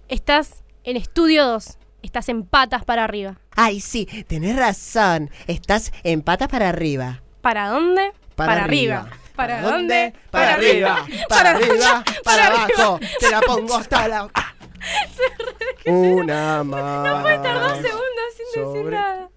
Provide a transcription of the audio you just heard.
Estás en Estudio 2. Estás en patas para arriba. Ay, sí, tenés razón. Estás en patas para arriba. ¿Para dónde? Para arriba. ¿Para dónde? Para arriba. Para arriba. Para abajo. Te la pongo hasta la... Una más. No puede estar 2 segundos sin decir nada.